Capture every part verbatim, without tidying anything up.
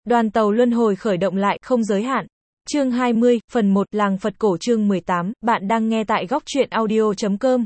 Đoàn tàu luân hồi khởi động lại, không giới hạn. Chương hai mươi, phần một, Làng Phật Cổ chương mười tám, bạn đang nghe tại góc truyện audio chấm com.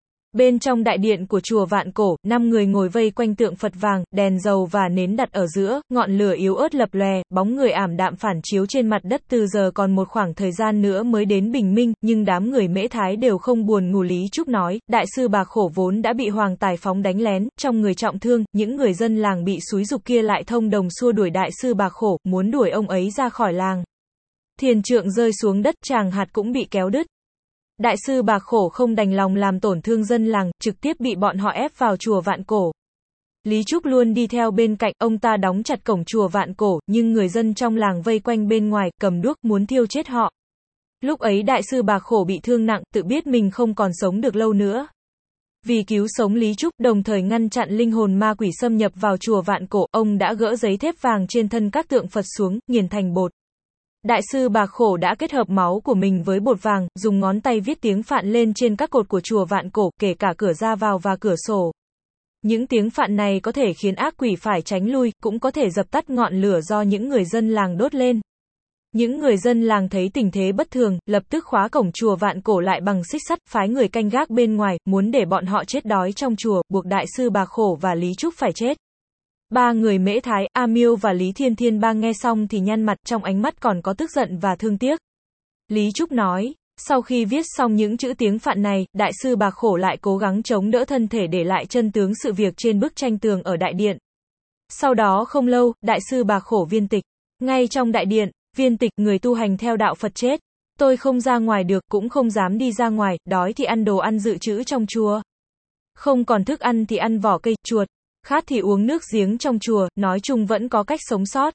Bên trong đại điện của chùa Vạn Cổ, năm người ngồi vây quanh tượng Phật vàng, đèn dầu và nến đặt ở giữa, ngọn lửa yếu ớt lập lòe, bóng người ảm đạm phản chiếu trên mặt đất. Từ giờ còn một khoảng thời gian nữa mới đến bình minh, nhưng đám người Mễ Thái đều không buồn ngủ. Lý Trúc nói, đại sư Bà Khổ vốn đã bị Hoàng Tài Phóng đánh lén, trong người trọng thương, những người dân làng bị xúi giục kia lại thông đồng xua đuổi đại sư Bà Khổ, muốn đuổi ông ấy ra khỏi làng. Thiền trượng rơi xuống đất, tràng hạt cũng bị kéo đứt. Đại sư Bà Khổ không đành lòng làm tổn thương dân làng, trực tiếp bị bọn họ ép vào chùa Vạn Cổ. Lý Trúc luôn đi theo bên cạnh, ông ta đóng chặt cổng chùa Vạn Cổ, nhưng người dân trong làng vây quanh bên ngoài, cầm đuốc muốn thiêu chết họ. Lúc ấy đại sư Bà Khổ bị thương nặng, tự biết mình không còn sống được lâu nữa. Vì cứu sống Lý Trúc, đồng thời ngăn chặn linh hồn ma quỷ xâm nhập vào chùa Vạn Cổ, ông đã gỡ giấy thép vàng trên thân các tượng Phật xuống, nghiền thành bột. Đại sư Bà Khổ đã kết hợp máu của mình với bột vàng, dùng ngón tay viết tiếng Phạn lên trên các cột của chùa Vạn Cổ, kể cả cửa ra vào và cửa sổ. Những tiếng Phạn này có thể khiến ác quỷ phải tránh lui, cũng có thể dập tắt ngọn lửa do những người dân làng đốt lên. Những người dân làng thấy tình thế bất thường, lập tức khóa cổng chùa Vạn Cổ lại bằng xích sắt, phái người canh gác bên ngoài, muốn để bọn họ chết đói trong chùa, buộc đại sư Bà Khổ và Lý Trúc phải chết. Ba người Mễ Thái, A Miêu và Lý Thiên Thiên Ba nghe xong thì nhăn mặt, trong ánh mắt còn có tức giận và thương tiếc. Lý Trúc nói, sau khi viết xong những chữ tiếng Phạn này, đại sư Bà Khổ lại cố gắng chống đỡ thân thể để lại chân tướng sự việc trên bức tranh tường ở đại điện. Sau đó không lâu, đại sư Bà Khổ viên tịch. Ngay trong đại điện, viên tịch, người tu hành theo đạo Phật chết. Tôi không ra ngoài được, cũng không dám đi ra ngoài, đói thì ăn đồ ăn dự trữ trong chùa. Không còn thức ăn thì ăn vỏ cây, chuột. Khát thì uống nước giếng trong chùa, nói chung vẫn có cách sống sót.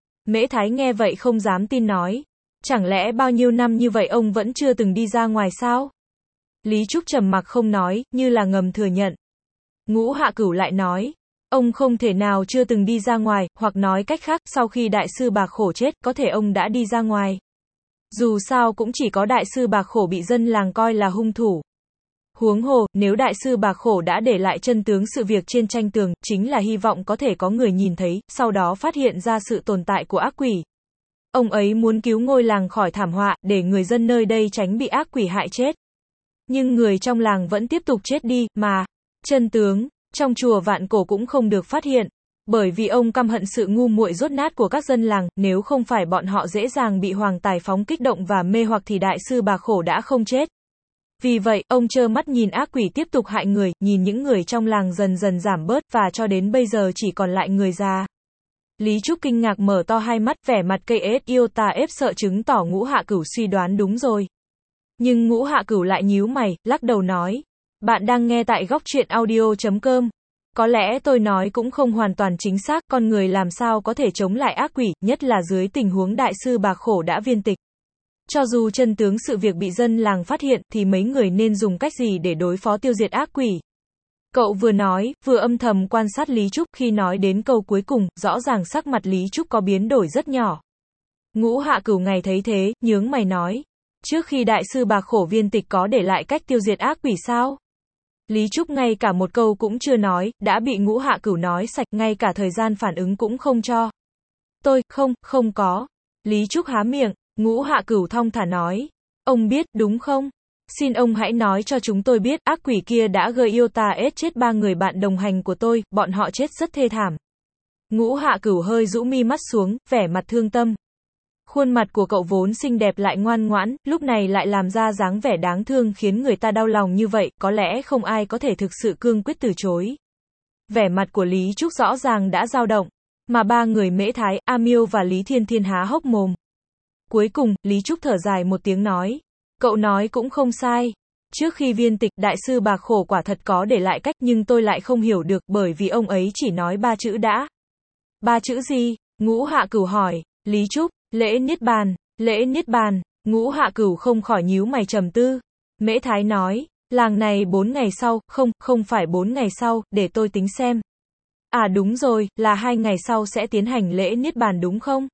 Mễ Thái nghe vậy không dám tin nói. Chẳng lẽ bao nhiêu năm như vậy ông vẫn chưa từng đi ra ngoài sao? Lý Trúc trầm mặc không nói, như là ngầm thừa nhận. Ngũ Hạ Cửu lại nói. Ông không thể nào chưa từng đi ra ngoài, hoặc nói cách khác, sau khi đại sư Bà Khổ chết, có thể ông đã đi ra ngoài. Dù sao cũng chỉ có đại sư Bà Khổ bị dân làng coi là hung thủ. Huống hồ, nếu đại sư Bà Khổ đã để lại chân tướng sự việc trên tranh tường, chính là hy vọng có thể có người nhìn thấy, sau đó phát hiện ra sự tồn tại của ác quỷ. Ông ấy muốn cứu ngôi làng khỏi thảm họa, để người dân nơi đây tránh bị ác quỷ hại chết. Nhưng người trong làng vẫn tiếp tục chết đi, mà chân tướng trong chùa Vạn Cổ cũng không được phát hiện. Bởi vì ông căm hận sự ngu muội dốt nát của các dân làng, nếu không phải bọn họ dễ dàng bị Hoàng Tài Phóng kích động và mê hoặc thì đại sư Bà Khổ đã không chết. Vì vậy, ông trơ mắt nhìn ác quỷ tiếp tục hại người, nhìn những người trong làng dần dần giảm bớt, và cho đến bây giờ chỉ còn lại người già. Lý Trúc kinh ngạc mở to hai mắt, vẻ mặt cây ết yêu tà ếp sợ, chứng tỏ Ngũ Hạ Cửu suy đoán đúng rồi. Nhưng Ngũ Hạ Cửu lại nhíu mày, lắc đầu nói. Bạn đang nghe tại góc truyện audio chấm com. Có lẽ tôi nói cũng không hoàn toàn chính xác, con người làm sao có thể chống lại ác quỷ, nhất là dưới tình huống đại sư Bà Khổ đã viên tịch. Cho dù chân tướng sự việc bị dân làng phát hiện, thì mấy người nên dùng cách gì để đối phó tiêu diệt ác quỷ? Cậu vừa nói, vừa âm thầm quan sát Lý Trúc, khi nói đến câu cuối cùng, rõ ràng sắc mặt Lý Trúc có biến đổi rất nhỏ. Ngũ Hạ Cửu ngày thấy thế, nhướng mày nói. Trước khi đại sư Bà Khổ viên tịch có để lại cách tiêu diệt ác quỷ sao? Lý Trúc ngay cả một câu cũng chưa nói, đã bị Ngũ Hạ Cửu nói sạch, ngay cả thời gian phản ứng cũng không cho. Tôi, không, không có. Lý Trúc há miệng. Ngũ Hạ Cửu thong thả nói. Ông biết, đúng không? Xin ông hãy nói cho chúng tôi biết, ác quỷ kia đã gây yêu tà ết chết ba người bạn đồng hành của tôi, bọn họ chết rất thê thảm. Ngũ Hạ Cửu hơi rũ mi mắt xuống, vẻ mặt thương tâm. Khuôn mặt của cậu vốn xinh đẹp lại ngoan ngoãn, lúc này lại làm ra dáng vẻ đáng thương khiến người ta đau lòng như vậy, có lẽ không ai có thể thực sự cương quyết từ chối. Vẻ mặt của Lý Trúc rõ ràng đã dao động, mà ba người Mễ Thái, A Miêu và Lý Thiên Thiên há hốc mồm. Cuối cùng, Lý Trúc thở dài một tiếng nói. Cậu nói cũng không sai. Trước khi viên tịch, đại sư Bà Khổ quả thật có để lại cách, nhưng tôi lại không hiểu được, bởi vì ông ấy chỉ nói ba chữ đã. Ba chữ gì? Ngũ Hạ Cửu hỏi. Lý Trúc, lễ niết bàn, lễ niết bàn. Ngũ Hạ Cửu không khỏi nhíu mày trầm tư. Mễ Thái nói, làng này bốn ngày sau, không, không phải bốn ngày sau, để tôi tính xem. À đúng rồi, là hai ngày sau sẽ tiến hành lễ niết bàn đúng không?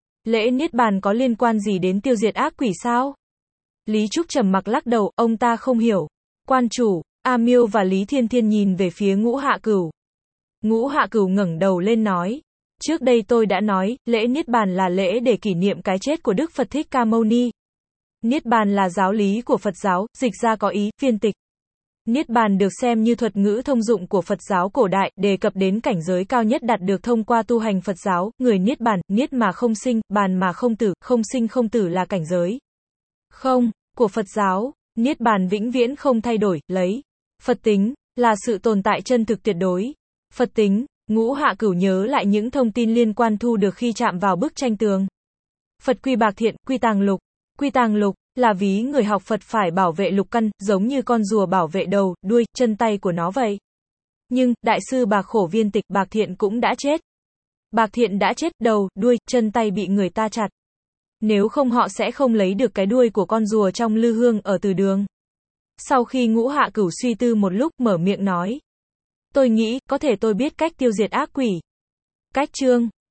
Lễ niết bàn có liên quan gì đến tiêu diệt ác quỷ sao? Lý Trúc trầm mặc lắc đầu, ông ta không hiểu. Quan chủ, A Miêu và Lý Thiên Thiên nhìn về phía Ngũ Hạ Cửu. Ngũ Hạ Cửu ngẩng đầu lên nói. Trước đây tôi đã nói, lễ Niết Bàn là lễ để kỷ niệm cái chết của Đức Phật Thích Ca Mâu Ni. Niết Bàn là giáo lý của Phật giáo, dịch ra có ý, phiên tịch. Niết Bàn được xem như thuật ngữ thông dụng của Phật giáo cổ đại, đề cập đến cảnh giới cao nhất đạt được thông qua tu hành Phật giáo, người Niết Bàn, Niết mà không sinh, Bàn mà không tử, không sinh không tử là cảnh giới không của Phật giáo. Niết Bàn vĩnh viễn không thay đổi, lấy Phật tính là sự tồn tại chân thực tuyệt đối. Phật tính, Ngũ Hạ Cửu nhớ lại những thông tin liên quan thu được khi chạm vào bức tranh tường. Phật Quy Bạc Thiện, Quy Tàng Lục. Quy Tàng Lục là ví người học Phật phải bảo vệ lục căn, giống như con rùa bảo vệ đầu, đuôi, chân tay của nó vậy. Nhưng, Đại sư Bạc Khổ Viên Tịch, Bạc Thiện cũng đã chết. Bạc Thiện đã chết, đầu, đuôi, chân tay bị người ta chặt. Nếu không họ sẽ không lấy được cái đuôi của con rùa trong lư hương ở từ đường. Sau khi Ngũ Hạ Cửu suy tư một lúc, mở miệng nói. Tôi nghĩ, có thể tôi biết cách tiêu diệt ác quỷ. Cách chương